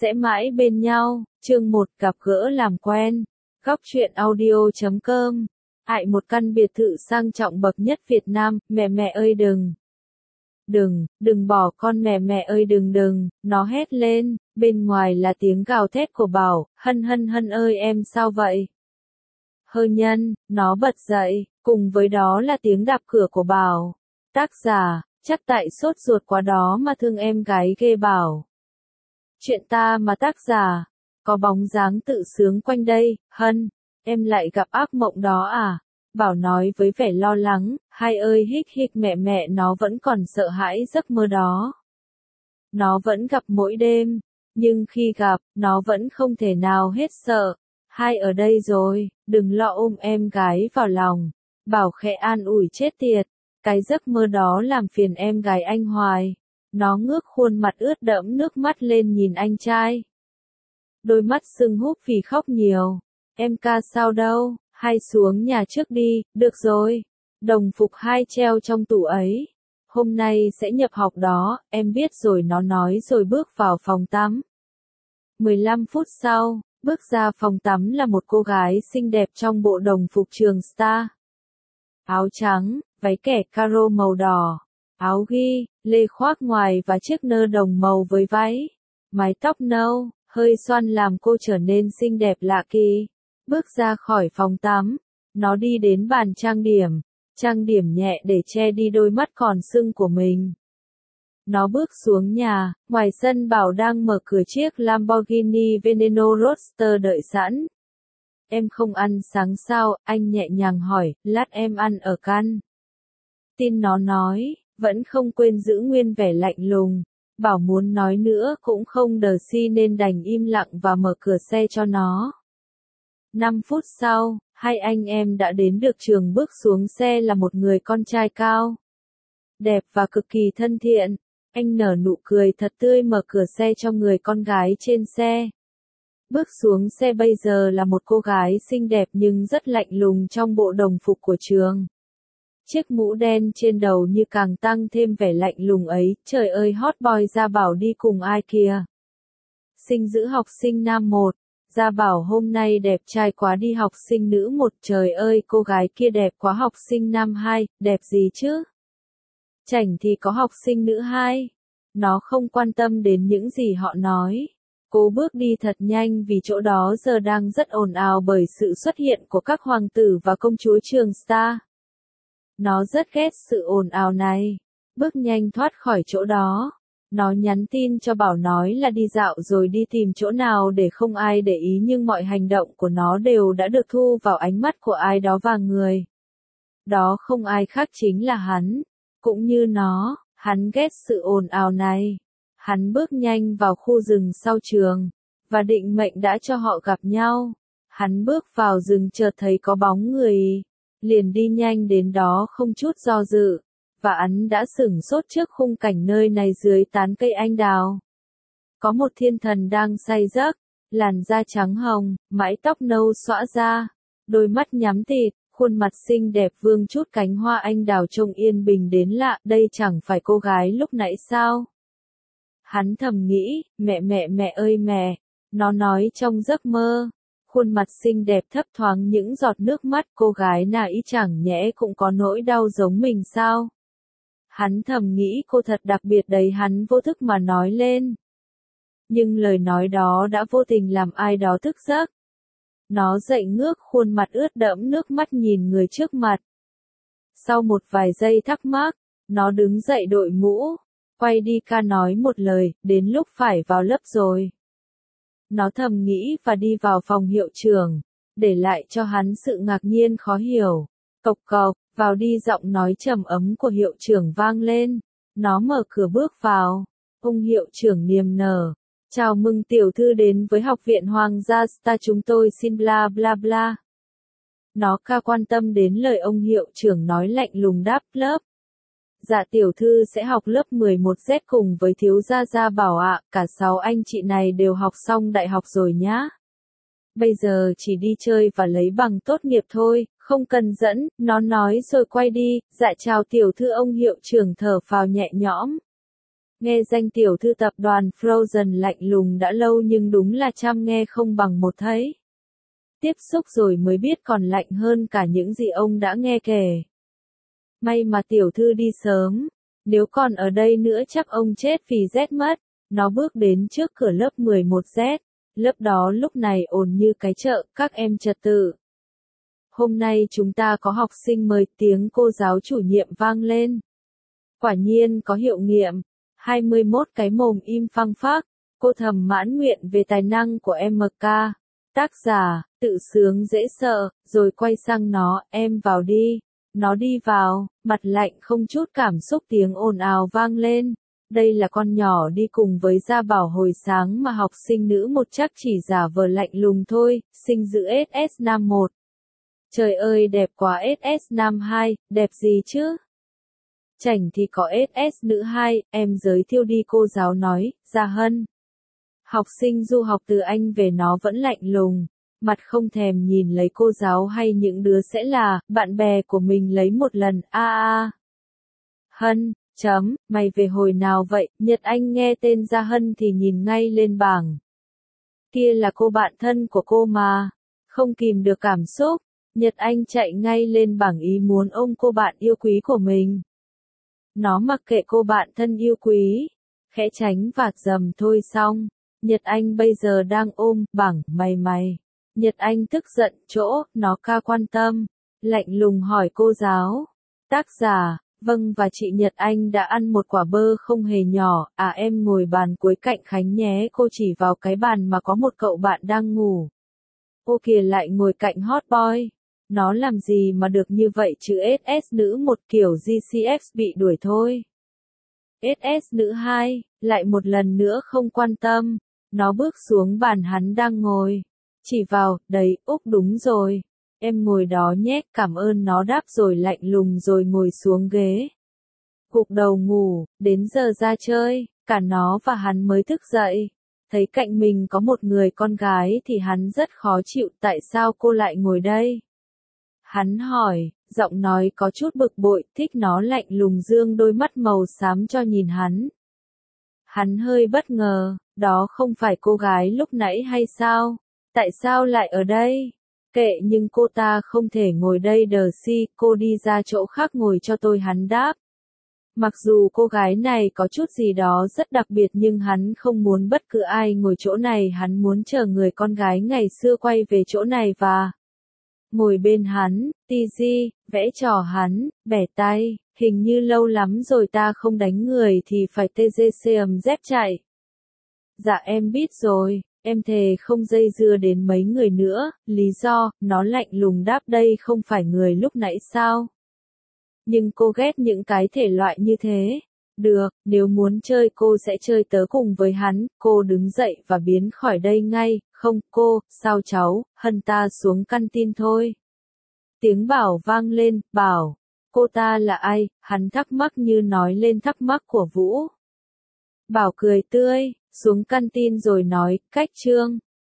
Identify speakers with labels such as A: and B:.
A: Sẽ mãi bên nhau, chương 1 gặp gỡ làm quen. Góc truyện audio.com. Hại một căn biệt thự sang trọng bậc nhất Việt Nam, mẹ ơi đừng. Đừng bỏ con mẹ ơi đừng, nó hét lên, bên ngoài là tiếng gào thét của Bảo, hân ơi em sao vậy? Hơ nhân, nó bật dậy, cùng với đó là tiếng đạp cửa của Bảo. Tác giả, chắc tại sốt ruột quá đó mà thương em gái ghê Bảo. Chuyện ta mà tác giả, có bóng dáng tự sướng quanh đây, Hân, em lại gặp ác mộng đó à? Bảo nói với vẻ lo lắng, hai ơi hích mẹ nó vẫn còn sợ hãi giấc mơ đó. Nó vẫn gặp mỗi đêm, nhưng khi gặp, nó vẫn không thể nào hết sợ. Hai ở đây rồi, đừng lo ôm em gái vào lòng. Bảo khẽ an ủi chết tiệt, cái giấc mơ đó làm phiền em gái anh hoài. Nó ngước khuôn mặt ướt đẫm nước mắt lên nhìn anh trai. Đôi mắt sưng húp vì khóc nhiều. Em ca sao đâu, hai xuống nhà trước đi, được rồi. Đồng phục hai treo trong tủ ấy. Hôm nay sẽ nhập học đó, em biết rồi nó nói rồi bước vào phòng tắm. 15 phút sau, bước ra phòng tắm là một cô gái xinh đẹp trong bộ đồng phục trường Star. Áo trắng, váy kẻ caro màu đỏ. Áo ghi, lê khoác ngoài và chiếc nơ đồng màu với váy. Mái tóc nâu, hơi xoăn làm cô trở nên xinh đẹp lạ kỳ. Bước ra khỏi phòng tắm, nó đi đến bàn trang điểm nhẹ để che đi đôi mắt còn sưng của mình. Nó bước xuống nhà, ngoài sân Bảo đang mở cửa chiếc Lamborghini Veneno Roadster đợi sẵn. Em không ăn sáng sao, anh nhẹ nhàng hỏi, lát em ăn ở căn. Tin nó nói, vẫn không quên giữ nguyên vẻ lạnh lùng. Bảo muốn nói nữa cũng không đờ si nên đành im lặng và mở cửa xe cho nó. 5 phút sau, hai anh em đã đến được trường. Bước xuống xe là một người con trai cao, đẹp và cực kỳ thân thiện. Anh nở nụ cười thật tươi mở cửa xe cho người con gái trên xe. Bước xuống xe bây giờ là một cô gái xinh đẹp nhưng rất lạnh lùng trong bộ đồng phục của trường. Chiếc mũ đen trên đầu như càng tăng thêm vẻ lạnh lùng ấy. Trời ơi hot boy Gia Bảo đi cùng ai kìa? Sinh giữ học sinh nam 1. Gia Bảo hôm nay đẹp trai quá đi học sinh nữ 1. Trời ơi cô gái kia đẹp quá học sinh nam 2. Đẹp gì chứ? Chảnh thì có học sinh nữ 2. Nó không quan tâm đến những gì họ nói. Cố bước đi thật nhanh vì chỗ đó giờ đang rất ồn ào bởi sự xuất hiện của các hoàng tử và công chúa trường Star. Nó rất ghét sự ồn ào này. Bước nhanh thoát khỏi chỗ đó. Nó nhắn tin cho Bảo nói là đi dạo rồi đi tìm chỗ nào để không ai để ý nhưng mọi hành động của nó đều đã được thu vào ánh mắt của ai đó và người đó không ai khác chính là hắn. Cũng như nó, hắn ghét sự ồn ào này. Hắn bước nhanh vào khu rừng sau trường, và định mệnh đã cho họ gặp nhau. Hắn bước vào rừng chợt thấy có bóng người, liền đi nhanh đến đó không chút do dự, và hắn đã sửng sốt trước khung cảnh nơi này dưới tán cây anh đào. Có một thiên thần đang say giấc, làn da trắng hồng, mái tóc nâu xõa ra, đôi mắt nhắm tịt, khuôn mặt xinh đẹp vương chút cánh hoa anh đào trông yên bình đến lạ, đây chẳng phải cô gái lúc nãy sao? Hắn thầm nghĩ, mẹ ơi mẹ, nó nói trong giấc mơ. Khuôn mặt xinh đẹp thấp thoáng những giọt nước mắt, cô gái nào ý chẳng nhẽ cũng có nỗi đau giống mình sao? Hắn thầm nghĩ cô thật đặc biệt đấy, hắn vô thức mà nói lên. Nhưng lời nói đó đã vô tình làm ai đó thức giấc. Nó dậy ngước khuôn mặt ướt đẫm nước mắt nhìn người trước mặt. Sau một vài giây thắc mắc, nó đứng dậy đội mũ, quay đi ca nói một lời, đến lúc phải vào lớp rồi. Nó thầm nghĩ và đi vào phòng hiệu trưởng, để lại cho hắn sự ngạc nhiên khó hiểu. Cộc cộc, vào đi giọng nói trầm ấm của hiệu trưởng vang lên. Nó mở cửa bước vào. Ông hiệu trưởng niềm nở. Chào mừng tiểu thư đến với học viện Hoàng gia Star, chúng tôi xin bla bla bla. Nó ca quan tâm đến lời ông hiệu trưởng nói lạnh lùng đáp lớp. Dạ tiểu thư sẽ học lớp 11Z cùng với thiếu gia Gia Bảo ạ, cả 6 anh chị này đều học xong đại học rồi nhá. Bây giờ chỉ đi chơi và lấy bằng tốt nghiệp thôi, không cần dẫn, nó nói rồi quay đi. Dạ chào tiểu thư, ông hiệu trưởng thở phào nhẹ nhõm. Nghe danh tiểu thư tập đoàn Frozen lạnh lùng đã lâu nhưng đúng là trăm nghe không bằng một thấy. Tiếp xúc rồi mới biết còn lạnh hơn cả những gì ông đã nghe kể. May mà tiểu thư đi sớm, nếu còn ở đây nữa chắc ông chết vì rét mất. Nó bước đến trước cửa lớp 11Z, lớp đó lúc này ồn như cái chợ, các em trật tự. Hôm nay chúng ta có học sinh mời, tiếng cô giáo chủ nhiệm vang lên. Quả nhiên có hiệu nghiệm, 21 cái mồm im phăng phắc, cô thầm mãn nguyện về tài năng của MK. Tác giả, tự sướng dễ sợ, rồi quay sang nó, em vào đi. Nó đi vào, mặt lạnh không chút cảm xúc, tiếng ồn ào vang lên. Đây là con nhỏ đi cùng với Gia Bảo hồi sáng mà học sinh nữ một chắc chỉ giả vờ lạnh lùng thôi, sinh giữ SS Nam 1. Trời ơi đẹp quá SS Nam 2, đẹp gì chứ? Chảnh thì có SS nữ 2, em giới thiệu đi cô giáo nói, Gia Hân. Học sinh du học từ Anh về nó vẫn lạnh lùng, mặt không thèm nhìn lấy cô giáo hay những đứa sẽ là bạn bè của mình lấy một lần, Hân, mày về hồi nào vậy? Nhật Anh nghe tên Gia Hân thì nhìn ngay lên bảng. Kia là cô bạn thân của cô mà. Không kìm được cảm xúc, Nhật Anh chạy ngay lên bảng ý muốn ôm cô bạn yêu quý của mình. Nó mặc kệ cô bạn thân yêu quý, khẽ tránh vạt dầm thôi xong. Nhật Anh bây giờ đang ôm bảng mày. Nhật Anh tức giận chỗ, nó ca quan tâm, lạnh lùng hỏi cô giáo. Tác giả, vâng và chị Nhật Anh đã ăn một quả bơ không hề nhỏ, em ngồi bàn cuối cạnh Khánh nhé, cô chỉ vào cái bàn mà có một cậu bạn đang ngủ. Ô kìa lại ngồi cạnh hot boy. Nó làm gì mà được như vậy chứ SS nữ một kiểu GCF bị đuổi thôi. SS nữ 2, lại một lần nữa không quan tâm. Nó bước xuống bàn hắn đang ngồi. Chỉ vào, đấy, Úc đúng rồi. Em ngồi đó nhé, cảm ơn nó đáp rồi lạnh lùng rồi ngồi xuống ghế. Gục đầu ngủ, đến giờ ra chơi, cả nó và hắn mới thức dậy. Thấy cạnh mình có một người con gái thì hắn rất khó chịu, tại sao cô lại ngồi đây? Hắn hỏi, giọng nói có chút bực bội, thích nó lạnh lùng dương đôi mắt màu xám cho nhìn hắn. Hắn hơi bất ngờ, đó không phải cô gái lúc nãy hay sao? Tại sao lại ở đây? Kệ nhưng cô ta không thể ngồi đây đờ si, cô đi ra chỗ khác ngồi cho tôi hắn đáp. Mặc dù cô gái này có chút gì đó rất đặc biệt nhưng hắn không muốn bất cứ ai ngồi chỗ này, hắn muốn chờ người con gái ngày xưa quay về chỗ này và ngồi bên hắn. TG, vẽ trò hắn, bẻ tay, hình như lâu lắm rồi ta không đánh người thì phải TGCM dép chạy. Dạ em biết rồi, em thề không dây dưa đến mấy người nữa, lý do, nó lạnh lùng đáp đây không phải người lúc nãy sao? Nhưng cô ghét những cái thể loại như thế. Được, nếu muốn chơi cô sẽ chơi tớ cùng với hắn, cô đứng dậy và biến khỏi đây ngay, không, cô, sao cháu, Hân ta xuống căn tin thôi. Tiếng Bảo vang lên, Bảo, cô ta là ai, hắn thắc mắc như nói lên thắc mắc của Vũ. Bảo cười tươi, xuống căn tin rồi nói, cách Trương.